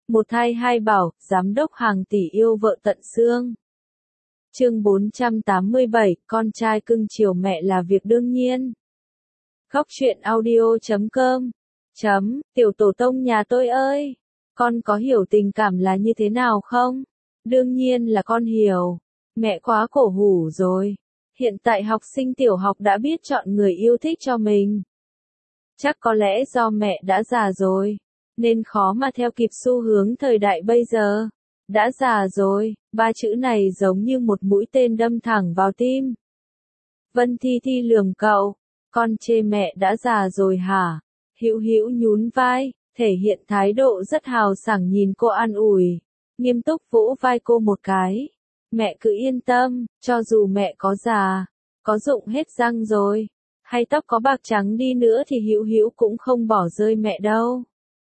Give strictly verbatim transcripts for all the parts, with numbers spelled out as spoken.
Một thai hai bảo, giám đốc hàng tỷ yêu vợ tận xương. Chương bốn trăm tám mươi bảy, con trai cưng chiều mẹ là việc đương nhiên. Góc truyện audio chấm com. Chấm, tiểu tổ tông nhà tôi ơi, con có hiểu tình cảm là như thế nào không? Đương nhiên là con hiểu. Mẹ quá cổ hủ rồi. Hiện tại học sinh tiểu học đã biết chọn người yêu thích cho mình. Chắc có lẽ do mẹ đã già rồi, nên khó mà theo kịp xu hướng thời đại bây giờ. Đã già rồi, ba chữ này giống như một mũi tên đâm thẳng vào tim. Vân Thi Thi lườm cậu, con chê mẹ đã già rồi hả? Hữu Hữu nhún vai, thể hiện thái độ rất hào sảng nhìn cô an ủi, nghiêm túc vỗ vai cô một cái. Mẹ cứ yên tâm, cho dù mẹ có già, có rụng hết răng rồi, hay tóc có bạc trắng đi nữa thì Hữu Hữu cũng không bỏ rơi mẹ đâu.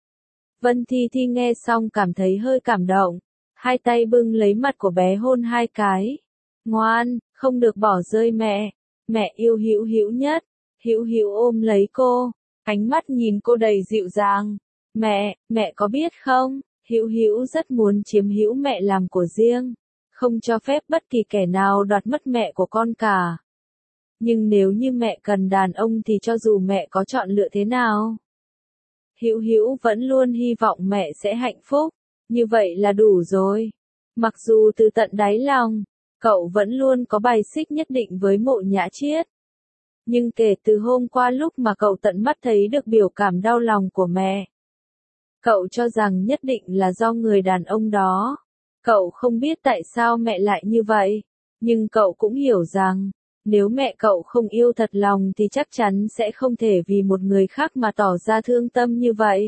Vân Thi Thi nghe xong cảm thấy hơi cảm động, hai tay bưng lấy mặt của bé hôn hai cái. Ngoan, không được bỏ rơi mẹ, mẹ yêu Hữu Hữu nhất. Hữu Hữu ôm lấy cô, ánh mắt nhìn cô đầy dịu dàng. Mẹ, mẹ có biết không, Hữu Hữu rất muốn chiếm hữu mẹ làm của riêng, không cho phép bất kỳ kẻ nào đoạt mất mẹ của con cả. Nhưng nếu như mẹ cần đàn ông thì cho dù mẹ có chọn lựa thế nào, Hữu Hữu vẫn luôn hy vọng mẹ sẽ hạnh phúc, như vậy là đủ rồi. Mặc dù từ tận đáy lòng, cậu vẫn luôn có bài xích nhất định với Mộ Nhã Chiết. Nhưng kể từ hôm qua lúc mà cậu tận mắt thấy được biểu cảm đau lòng của mẹ, cậu cho rằng nhất định là do người đàn ông đó. Cậu không biết tại sao mẹ lại như vậy, nhưng cậu cũng hiểu rằng, nếu mẹ cậu không yêu thật lòng thì chắc chắn sẽ không thể vì một người khác mà tỏ ra thương tâm như vậy.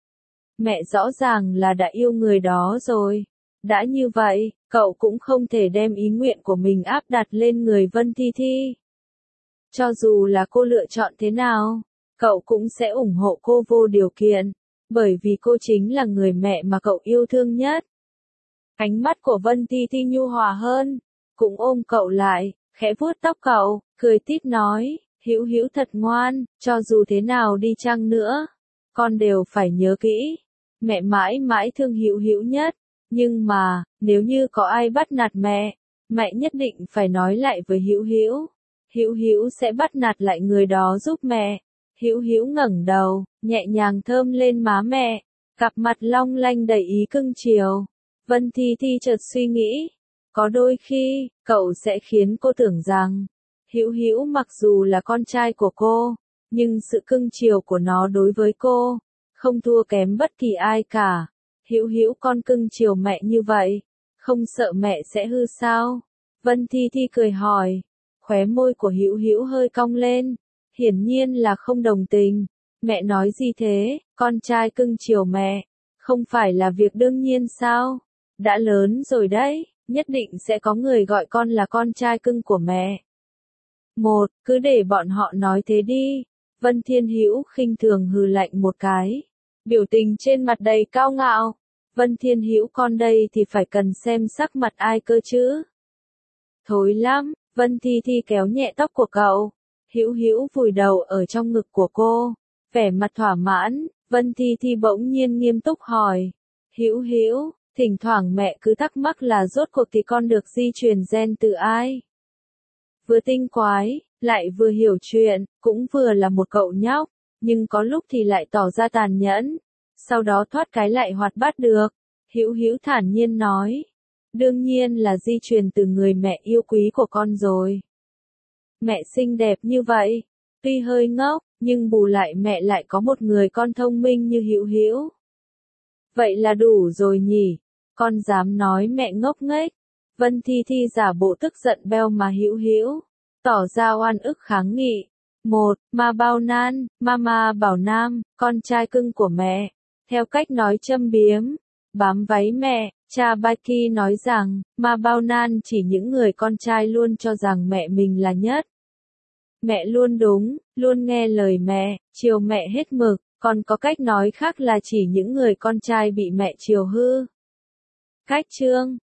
Mẹ rõ ràng là đã yêu người đó rồi. Đã như vậy, cậu cũng không thể đem ý nguyện của mình áp đặt lên người Vân Thi Thi. Cho dù là cô lựa chọn thế nào, cậu cũng sẽ ủng hộ cô vô điều kiện, bởi vì cô chính là người mẹ mà cậu yêu thương nhất. Ánh mắt của Vân Thi Thi nhu hòa hơn, cũng ôm cậu lại, khẽ vuốt tóc cậu, cười tít nói, Hữu Hữu thật ngoan, cho dù thế nào đi chăng nữa, con đều phải nhớ kỹ, mẹ mãi mãi thương Hữu Hữu nhất, nhưng mà, nếu như có ai bắt nạt mẹ, mẹ nhất định phải nói lại với Hữu Hữu. Hữu Hữu sẽ bắt nạt lại người đó giúp mẹ. Hữu Hữu ngẩng đầu, nhẹ nhàng thơm lên má mẹ, cặp mặt long lanh đầy ý cưng chiều. Vân Thi Thi chợt suy nghĩ, có đôi khi, cậu sẽ khiến cô tưởng rằng, Hữu Hữu mặc dù là con trai của cô, nhưng sự cưng chiều của nó đối với cô, không thua kém bất kỳ ai cả. Hữu Hữu con cưng chiều mẹ như vậy, không sợ mẹ sẽ hư sao? Vân Thi Thi cười hỏi, khóe môi của Hữu Hữu hơi cong lên, hiển nhiên là không đồng tình. Mẹ nói gì thế, con trai cưng chiều mẹ, không phải là việc đương nhiên sao? Đã lớn rồi đấy, nhất định sẽ có người gọi con là con trai cưng của mẹ. Một, cứ để bọn họ nói thế đi. Vân Thiên Hữu khinh thường hừ lạnh một cái, biểu tình trên mặt đầy cao ngạo. Vân Thiên Hữu con đây thì phải cần xem sắc mặt ai cơ chứ. Thối lắm. Vân Thi Thi kéo nhẹ tóc của cậu. Hữu Hữu vùi đầu ở trong ngực của cô, vẻ mặt thỏa mãn. Vân Thi Thi bỗng nhiên nghiêm túc hỏi, Hữu Hữu, thỉnh thoảng mẹ cứ thắc mắc là rốt cuộc thì con được di truyền gen từ ai? Vừa tinh quái, lại vừa hiểu chuyện, cũng vừa là một cậu nhóc, nhưng có lúc thì lại tỏ ra tàn nhẫn, sau đó thoát cái lại hoạt bát được. Hữu Hữu thản nhiên nói, đương nhiên là di truyền từ người mẹ yêu quý của con rồi. Mẹ xinh đẹp như vậy, tuy hơi ngốc, nhưng bù lại mẹ lại có một người con thông minh như Hữu Hữu. Vậy là đủ rồi nhỉ, con dám nói mẹ ngốc nghếch. Vân Thi Thi giả bộ tức giận beo mà Hữu Hữu, tỏ ra oan ức kháng nghị. Một, Ma Bao Nan, Mama Bảo Nam, con trai cưng của mẹ, theo cách nói châm biếm, bám váy mẹ. Cha Baki nói rằng, Ma Bao Nan chỉ những người con trai luôn cho rằng mẹ mình là nhất. Mẹ luôn đúng, luôn nghe lời mẹ, chiều mẹ hết mực, còn có cách nói khác là chỉ những người con trai bị mẹ chiều hư. Cách chương,